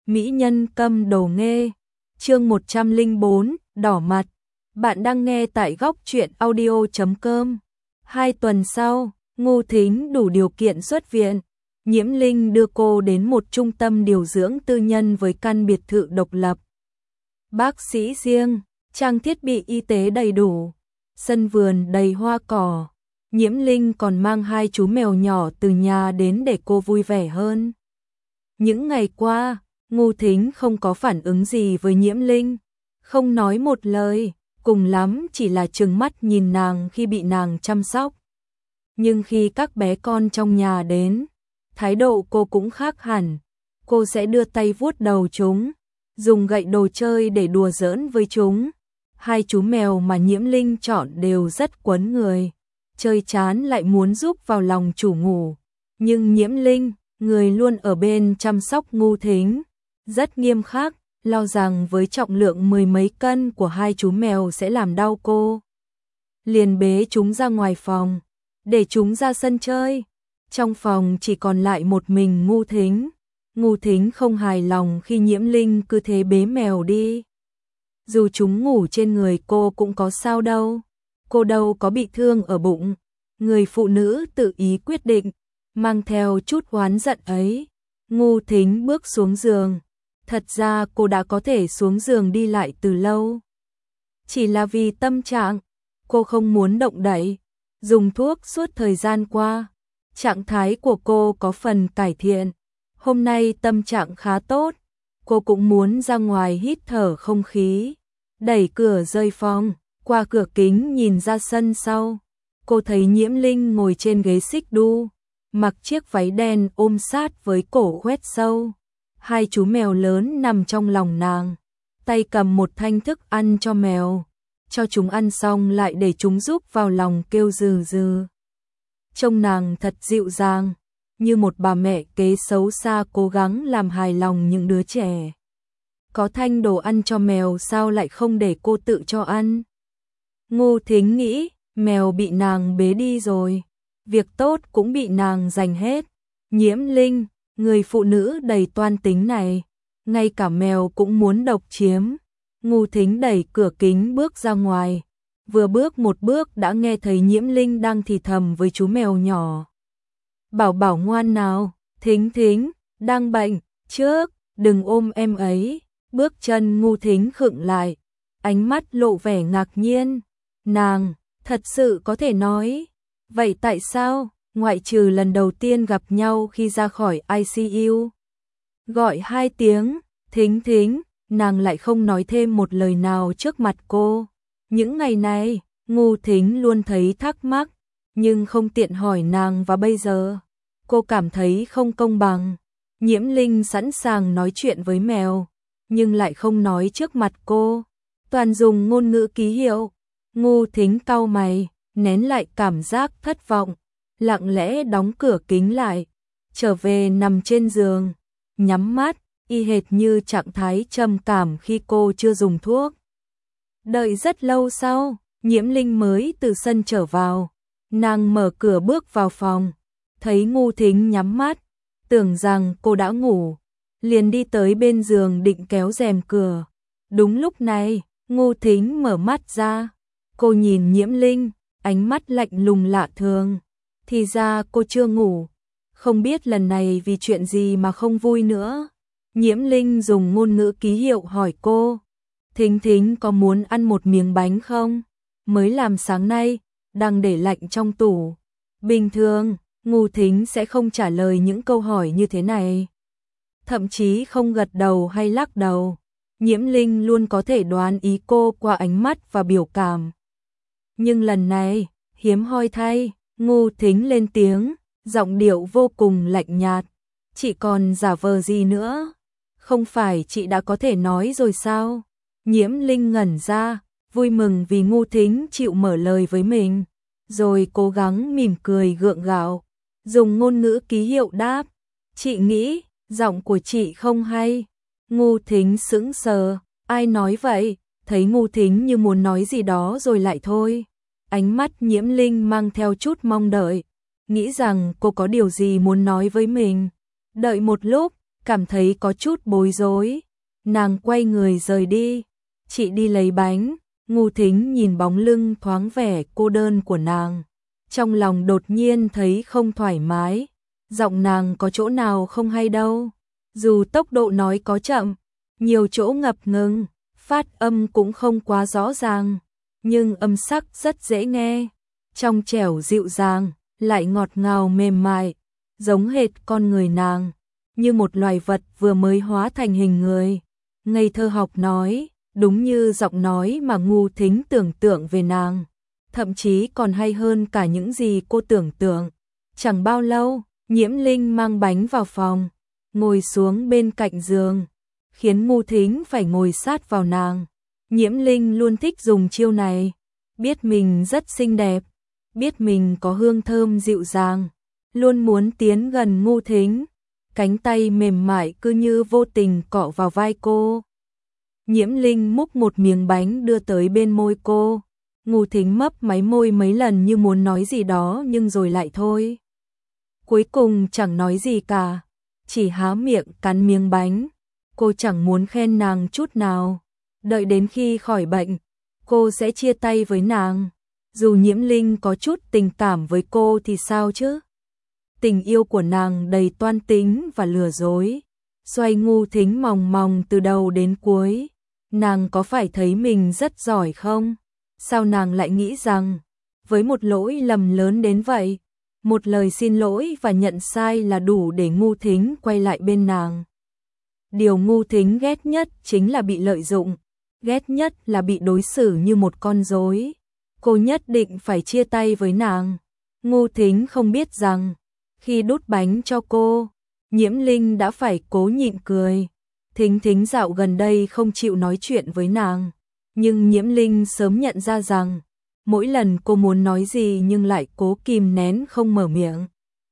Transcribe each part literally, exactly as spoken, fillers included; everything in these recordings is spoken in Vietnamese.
Mỹ nhân câm đồ nghê. Chương một trăm lẻ bốn, đỏ mặt. Bạn đang nghe tại góc truyện audio chấm com. Hai tuần sau, Ngô Thính đủ điều kiện xuất viện. Nhiễm Linh đưa cô đến một trung tâm điều dưỡng tư nhân với căn biệt thự độc lập. Bác sĩ riêng, trang thiết bị y tế đầy đủ, sân vườn đầy hoa cỏ. Nhiễm Linh còn mang hai chú mèo nhỏ từ nhà đến để cô vui vẻ hơn. Những ngày qua, Ngô Thính không có phản ứng gì với Nhiễm Linh, không nói một lời, cùng lắm chỉ là trừng mắt nhìn nàng khi bị nàng chăm sóc. Nhưng khi các bé con trong nhà đến, thái độ cô cũng khác hẳn. Cô sẽ đưa tay vuốt đầu chúng, dùng gậy đồ chơi để đùa giỡn với chúng. Hai chú mèo mà Nhiễm Linh chọn đều rất quấn người, chơi chán lại muốn giúp vào lòng chủ ngủ. Nhưng Nhiễm Linh, người luôn ở bên chăm sóc Ngô Thính, rất nghiêm khắc, lo rằng với trọng lượng mười mấy cân của hai chú mèo sẽ làm đau cô. Liền bế chúng ra ngoài phòng, để chúng ra sân chơi. Trong phòng chỉ còn lại một mình Ngô Thính. Ngô Thính không hài lòng khi Nhiễm Linh cứ thế bế mèo đi. Dù chúng ngủ trên người cô cũng có sao đâu. Cô đâu có bị thương ở bụng. Người phụ nữ tự ý quyết định, mang theo chút oán giận ấy. Ngô Thính bước xuống giường. Thật ra cô đã có thể xuống giường đi lại từ lâu. Chỉ là vì tâm trạng, cô không muốn động đậy. Dùng thuốc suốt thời gian qua, trạng thái của cô có phần cải thiện. Hôm nay tâm trạng khá tốt, cô cũng muốn ra ngoài hít thở không khí. Đẩy cửa rời phòng, qua cửa kính nhìn ra sân sau. Cô thấy Nhiễm Linh ngồi trên ghế xích đu, mặc chiếc váy đen ôm sát với cổ khoét sâu. Hai chú mèo lớn nằm trong lòng nàng, tay cầm một thanh thức ăn cho mèo. Cho chúng ăn xong lại để chúng giúp vào lòng kêu rừ rừ. Trông nàng thật dịu dàng, như một bà mẹ kế xấu xa cố gắng làm hài lòng những đứa trẻ. Có thanh đồ ăn cho mèo sao lại không để cô tự cho ăn? Ngô Thính nghĩ, mèo bị nàng bế đi rồi, việc tốt cũng bị nàng giành hết. Nhiễm Linh, người phụ nữ đầy toan tính này, ngay cả mèo cũng muốn độc chiếm. Ngô Thính đẩy cửa kính bước ra ngoài, vừa bước một bước đã nghe thấy Nhiễm Linh đang thì thầm với chú mèo nhỏ. Bảo bảo ngoan nào, Thính Thính, đang bệnh, trước, đừng ôm em ấy. Bước chân Ngô Thính khựng lại, ánh mắt lộ vẻ ngạc nhiên. Nàng, thật sự có thể nói. Vậy tại sao, ngoại trừ lần đầu tiên gặp nhau khi ra khỏi i xê u, gọi hai tiếng, Thính Thính, nàng lại không nói thêm một lời nào trước mặt cô. Những ngày này, Ngô Thính luôn thấy thắc mắc, nhưng không tiện hỏi nàng, và bây giờ, cô cảm thấy không công bằng. Nhiễm Linh sẵn sàng nói chuyện với mèo, nhưng lại không nói trước mặt cô, toàn dùng ngôn ngữ ký hiệu. Ngô Thính cau mày, nén lại cảm giác thất vọng, lặng lẽ đóng cửa kính lại, trở về nằm trên giường, nhắm mắt, y hệt như trạng thái trầm cảm khi cô chưa dùng thuốc. Đợi rất lâu sau, Nhiễm Linh mới từ sân trở vào. Nàng mở cửa bước vào phòng, thấy Ngô Thính nhắm mắt, tưởng rằng cô đã ngủ, liền đi tới bên giường định kéo rèm cửa. Đúng lúc này, Ngô Thính mở mắt ra, cô nhìn Nhiễm Linh, ánh mắt lạnh lùng lạ thường. Thì ra cô chưa ngủ, không biết lần này vì chuyện gì mà không vui nữa. Nhiễm Linh dùng ngôn ngữ ký hiệu hỏi cô, Thính Thính có muốn ăn một miếng bánh không? Mới làm sáng nay, đang để lạnh trong tủ. Bình thường, Ngô Thính sẽ không trả lời những câu hỏi như thế này, thậm chí không gật đầu hay lắc đầu. Nhiễm Linh luôn có thể đoán ý cô qua ánh mắt và biểu cảm. Nhưng lần này, hiếm hoi thay, Ngô Thính lên tiếng, giọng điệu vô cùng lạnh nhạt. Chị còn giả vờ gì nữa? Không phải chị đã có thể nói rồi sao? Nhiễm Linh ngẩn ra, vui mừng vì Ngô Thính chịu mở lời với mình, rồi cố gắng mỉm cười gượng gạo, dùng ngôn ngữ ký hiệu đáp. Chị nghĩ, giọng của chị không hay. Ngô Thính sững sờ, ai nói vậy? Thấy Ngô Thính như muốn nói gì đó rồi lại thôi. Ánh mắt Nhiễm Linh mang theo chút mong đợi, nghĩ rằng cô có điều gì muốn nói với mình. Đợi một lúc, cảm thấy có chút bối rối. Nàng quay người rời đi. Chị đi lấy bánh. Ngô Thính nhìn bóng lưng thoáng vẻ cô đơn của nàng. Trong lòng đột nhiên thấy không thoải mái. Giọng nàng có chỗ nào không hay đâu. Dù tốc độ nói có chậm, nhiều chỗ ngập ngừng, phát âm cũng không quá rõ ràng, nhưng âm sắc rất dễ nghe, trong trẻo dịu dàng, lại ngọt ngào mềm mại, giống hệt con người nàng, như một loài vật vừa mới hóa thành hình người. Ngây thơ học nói, đúng như giọng nói mà Ngô Thính tưởng tượng về nàng, thậm chí còn hay hơn cả những gì cô tưởng tượng. Chẳng bao lâu, Nhiễm Linh mang bánh vào phòng, ngồi xuống bên cạnh giường, khiến Ngô Thính phải ngồi sát vào nàng. Nhiễm Linh luôn thích dùng chiêu này, biết mình rất xinh đẹp, biết mình có hương thơm dịu dàng, luôn muốn tiến gần Ngô Thính, cánh tay mềm mại cứ như vô tình cọ vào vai cô. Nhiễm Linh múc một miếng bánh đưa tới bên môi cô, Ngô Thính mấp máy môi mấy lần như muốn nói gì đó nhưng rồi lại thôi. Cuối cùng chẳng nói gì cả, chỉ há miệng cắn miếng bánh. Cô chẳng muốn khen nàng chút nào. Đợi đến khi khỏi bệnh, cô sẽ chia tay với nàng. Dù Nhiễm Linh có chút tình cảm với cô thì sao chứ? Tình yêu của nàng đầy toan tính và lừa dối. Xoay Ngô Thính mòng mòng từ đầu đến cuối. Nàng có phải thấy mình rất giỏi không? Sao nàng lại nghĩ rằng, với một lỗi lầm lớn đến vậy, một lời xin lỗi và nhận sai là đủ để Ngô Thính quay lại bên nàng? Điều Ngô Thính ghét nhất chính là bị lợi dụng, ghét nhất là bị đối xử như một con rối. Cô nhất định phải chia tay với nàng. Ngô Thính không biết rằng, khi đút bánh cho cô, Nhiễm Linh đã phải cố nhịn cười. Thính Thính dạo gần đây không chịu nói chuyện với nàng, nhưng Nhiễm Linh sớm nhận ra rằng, mỗi lần cô muốn nói gì nhưng lại cố kìm nén không mở miệng.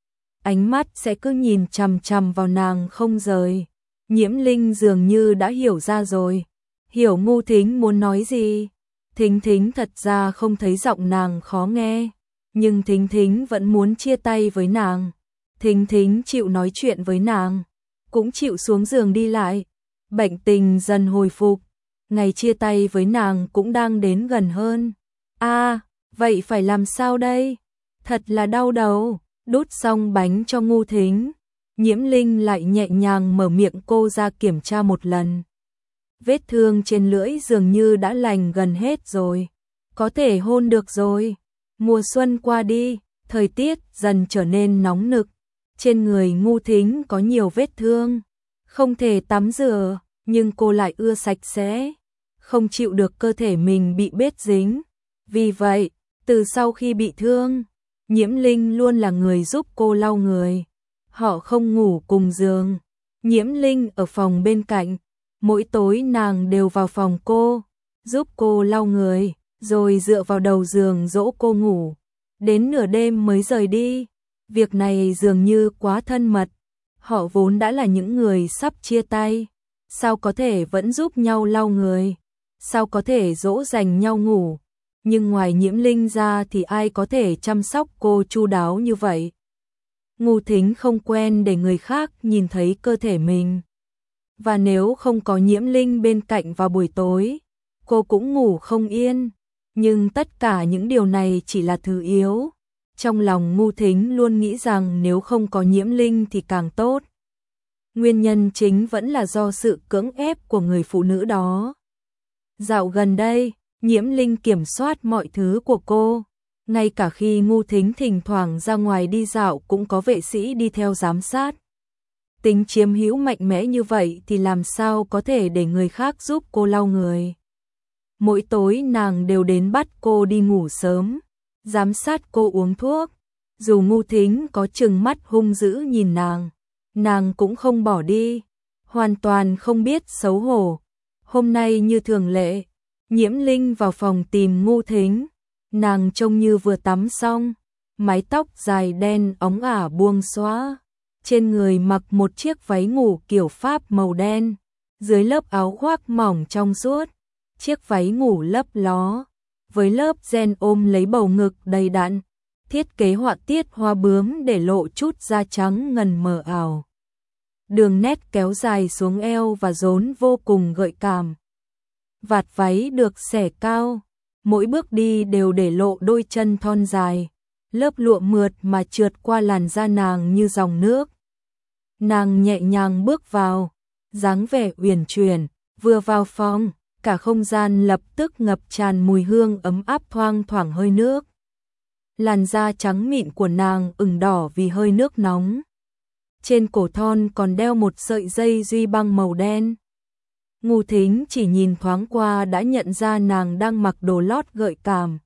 Ánh mắt sẽ cứ nhìn chằm chằm vào nàng không rời. Nhiễm Linh dường như đã hiểu ra rồi, hiểu Ngô Thính muốn nói gì. Thính Thính thật ra không thấy giọng nàng khó nghe, nhưng Thính Thính vẫn muốn chia tay với nàng. Thính Thính chịu nói chuyện với nàng, cũng chịu xuống giường đi lại. Bệnh tình dần hồi phục, ngày chia tay với nàng cũng đang đến gần hơn. À, vậy phải làm sao đây? Thật là đau đầu. Đút xong bánh cho Ngô Thính, Nhiễm Linh lại nhẹ nhàng mở miệng cô ra kiểm tra một lần. Vết thương trên lưỡi dường như đã lành gần hết rồi, có thể hôn được rồi. Mùa xuân qua đi, thời tiết dần trở nên nóng nực, trên người Ngô Thính có nhiều vết thương, không thể tắm rửa, nhưng cô lại ưa sạch sẽ, không chịu được cơ thể mình bị bết dính. Vì vậy, từ sau khi bị thương, Nhiễm Linh luôn là người giúp cô lau người. Họ không ngủ cùng giường, Nhiễm Linh ở phòng bên cạnh, mỗi tối nàng đều vào phòng cô, giúp cô lau người, rồi dựa vào đầu giường dỗ cô ngủ, đến nửa đêm mới rời đi. Việc này dường như quá thân mật, họ vốn đã là những người sắp chia tay, sao có thể vẫn giúp nhau lau người, sao có thể dỗ dành nhau ngủ, nhưng ngoài Nhiễm Linh ra thì ai có thể chăm sóc cô chu đáo như vậy. Ngô Thính không quen để người khác nhìn thấy cơ thể mình, và nếu không có Nhiễm Linh bên cạnh vào buổi tối, cô cũng ngủ không yên, nhưng tất cả những điều này chỉ là thứ yếu. Trong lòng Ngô Thính luôn nghĩ rằng nếu không có Nhiễm Linh thì càng tốt. Nguyên nhân chính vẫn là do sự cưỡng ép của người phụ nữ đó. Dạo gần đây, Nhiễm Linh kiểm soát mọi thứ của cô, ngay cả khi Ngô Thính thỉnh thoảng ra ngoài đi dạo cũng có vệ sĩ đi theo giám sát. Tính chiếm hữu mạnh mẽ như vậy thì làm sao có thể để người khác giúp cô lau người. Mỗi tối nàng đều đến bắt cô đi ngủ sớm, giám sát cô uống thuốc. Dù Ngô Thính có trừng mắt hung dữ nhìn nàng, nàng cũng không bỏ đi, hoàn toàn không biết xấu hổ. Hôm nay như thường lệ, Nhiễm Linh vào phòng tìm Ngô Thính, nàng trông như vừa tắm xong, mái tóc dài đen óng ả buông xõa, trên người mặc một chiếc váy ngủ kiểu Pháp màu đen, dưới lớp áo khoác mỏng trong suốt, chiếc váy ngủ lấp ló, với lớp ren ôm lấy bầu ngực đầy đặn, thiết kế họa tiết hoa bướm để lộ chút da trắng ngần mờ ảo. đường nét kéo dài xuống eo và rốn vô cùng gợi cảm. Vạt váy được xẻ cao, mỗi bước đi đều để lộ đôi chân thon dài, lớp lụa mượt mà trượt qua làn da nàng như dòng nước. Nàng nhẹ nhàng bước vào, dáng vẻ uyển chuyển, vừa vào phòng, cả không gian lập tức ngập tràn mùi hương ấm áp thoang thoảng hơi nước. Làn da trắng mịn của nàng ửng đỏ vì hơi nước nóng. Trên cổ thon còn đeo một sợi dây duy băng màu đen. Ngô Thính chỉ nhìn thoáng qua đã nhận ra nàng đang mặc đồ lót gợi cảm.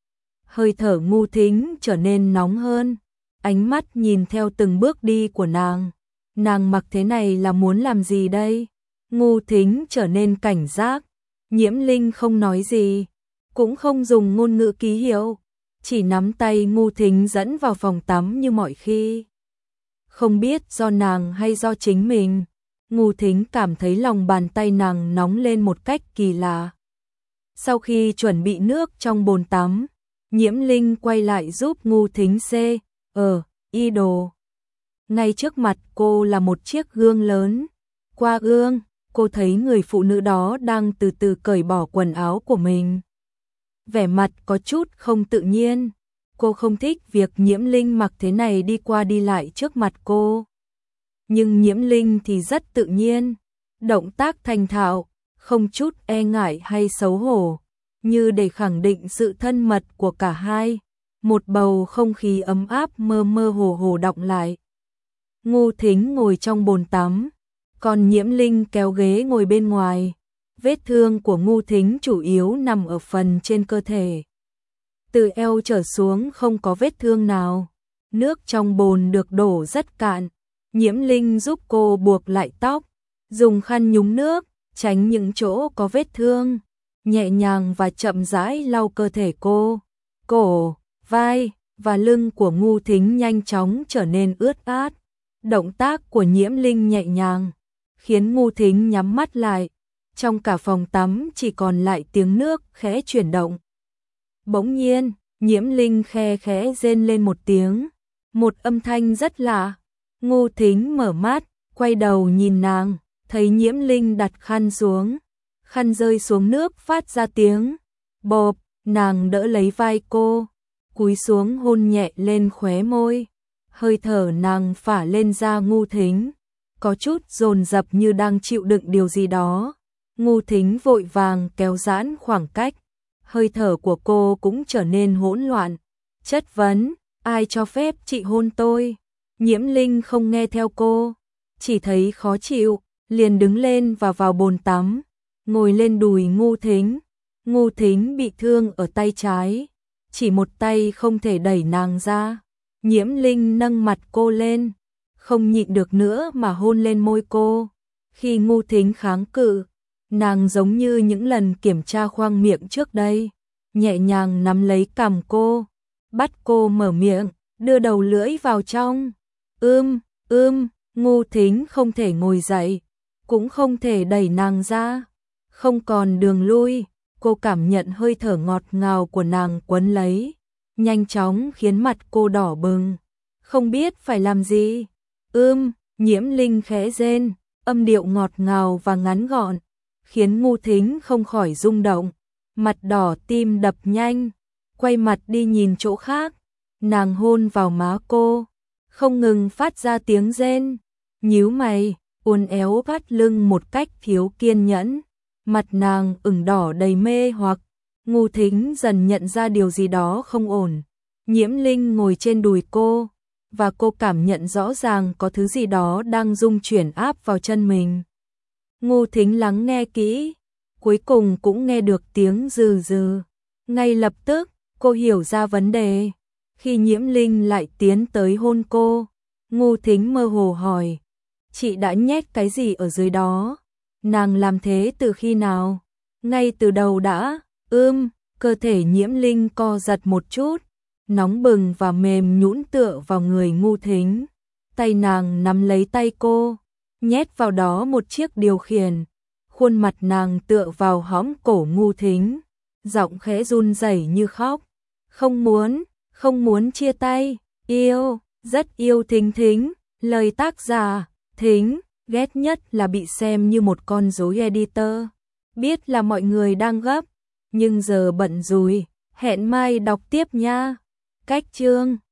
Hơi thở Ngô Thính trở nên nóng hơn, ánh mắt nhìn theo từng bước đi của nàng. Nàng mặc thế này là muốn làm gì đây? Ngô Thính trở nên cảnh giác. Nhiễm Linh không nói gì, cũng không dùng ngôn ngữ ký hiệu, chỉ nắm tay Ngô Thính dẫn vào phòng tắm như mọi khi. Không biết do nàng hay do chính mình, Ngô Thính cảm thấy lòng bàn tay nàng nóng lên một cách kỳ lạ. Sau khi chuẩn bị nước trong bồn tắm, Nhiễm Linh quay lại giúp Ngô Thính xê, ờ, y đồ. Ngay trước mặt cô là một chiếc gương lớn. Qua gương, cô thấy người phụ nữ đó đang từ từ cởi bỏ quần áo của mình. Vẻ mặt có chút không tự nhiên. Cô không thích việc Nhiễm Linh mặc thế này đi qua đi lại trước mặt cô. Nhưng Nhiễm Linh thì rất tự nhiên, động tác thành thạo, không chút e ngại hay xấu hổ, như để khẳng định sự thân mật của cả hai. Một bầu không khí ấm áp mơ mơ hồ hồ đọng lại. Ngô Thính ngồi trong bồn tắm, còn Nhiễm Linh kéo ghế ngồi bên ngoài. Vết thương của Ngô Thính chủ yếu nằm ở phần trên cơ thể. Từ eo trở xuống không có vết thương nào. Nước trong bồn được đổ rất cạn. Nhiễm Linh giúp cô buộc lại tóc, dùng khăn nhúng nước, tránh những chỗ có vết thương, nhẹ nhàng và chậm rãi lau cơ thể cô. Cổ, vai và lưng của Ngô Thính nhanh chóng trở nên ướt át. Động tác của Nhiễm Linh nhẹ nhàng, khiến Ngô Thính nhắm mắt lại. Trong cả phòng tắm chỉ còn lại tiếng nước khẽ chuyển động. Bỗng nhiên, Nhiễm Linh khe khẽ rên lên một tiếng, một âm thanh rất lạ. Ngô Thính mở mắt, quay đầu nhìn nàng, thấy Nhiễm Linh đặt khăn xuống, khăn rơi xuống nước phát ra tiếng bộp. Nàng đỡ lấy vai cô, cúi xuống hôn nhẹ lên khóe môi. Hơi thở nàng phả lên da Ngô Thính, có chút dồn dập như đang chịu đựng điều gì đó. Ngô Thính vội vàng kéo giãn khoảng cách, hơi thở của cô cũng trở nên hỗn loạn. Chất vấn, ai cho phép chị hôn tôi? Nhiễm Linh không nghe theo cô, chỉ thấy khó chịu, liền đứng lên và vào bồn tắm, ngồi lên đùi Ngô Thính. Ngô Thính bị thương ở tay trái, chỉ một tay không thể đẩy nàng ra. Nhiễm Linh nâng mặt cô lên, không nhịn được nữa mà hôn lên môi cô. Khi Ngô Thính kháng cự, nàng giống như những lần kiểm tra khoang miệng trước đây, nhẹ nhàng nắm lấy cằm cô, bắt cô mở miệng, đưa đầu lưỡi vào trong. Ưm, ưm, Ngô Thính không thể ngồi dậy, cũng không thể đẩy nàng ra. Không còn đường lui, cô cảm nhận hơi thở ngọt ngào của nàng quấn lấy, nhanh chóng khiến mặt cô đỏ bừng, không biết phải làm gì. Ưm, Nhiễm Linh khẽ rên, âm điệu ngọt ngào và ngắn gọn, khiến Ngô Thính không khỏi rung động, mặt đỏ tim đập nhanh, quay mặt đi nhìn chỗ khác. Nàng hôn vào má cô, không ngừng phát ra tiếng rên, nhíu mày, uốn éo vắt lưng một cách thiếu kiên nhẫn, mặt nàng ửng đỏ đầy mê hoặc. Ngô Thính dần nhận ra điều gì đó không ổn. Nhiễm Linh ngồi trên đùi cô, và cô cảm nhận rõ ràng có thứ gì đó đang rung chuyển áp vào chân mình. Ngô Thính lắng nghe kỹ, cuối cùng cũng nghe được tiếng rừ rừ. Ngay lập tức, cô hiểu ra vấn đề. Khi Nhiễm Linh lại tiến tới hôn cô, Ngô Thính mơ hồ hỏi, chị đã nhét cái gì ở dưới đó? Nàng làm thế từ khi nào? Ngay từ đầu đã. Ưm, cơ thể Nhiễm Linh co giật một chút, nóng bừng và mềm nhũn tựa vào người Ngô Thính. Tay nàng nắm lấy tay cô, nhét vào đó một chiếc điều khiển. Khuôn mặt nàng tựa vào hõm cổ Ngô Thính, giọng khẽ run rẩy như khóc. Không muốn, không muốn chia tay, yêu, rất yêu Thính Thính. Lời tác giả, Thính. ghét nhất là bị xem như một con rối editor. Biết là mọi người đang gấp, nhưng giờ bận rồi, hẹn mai đọc tiếp nha. Cách chương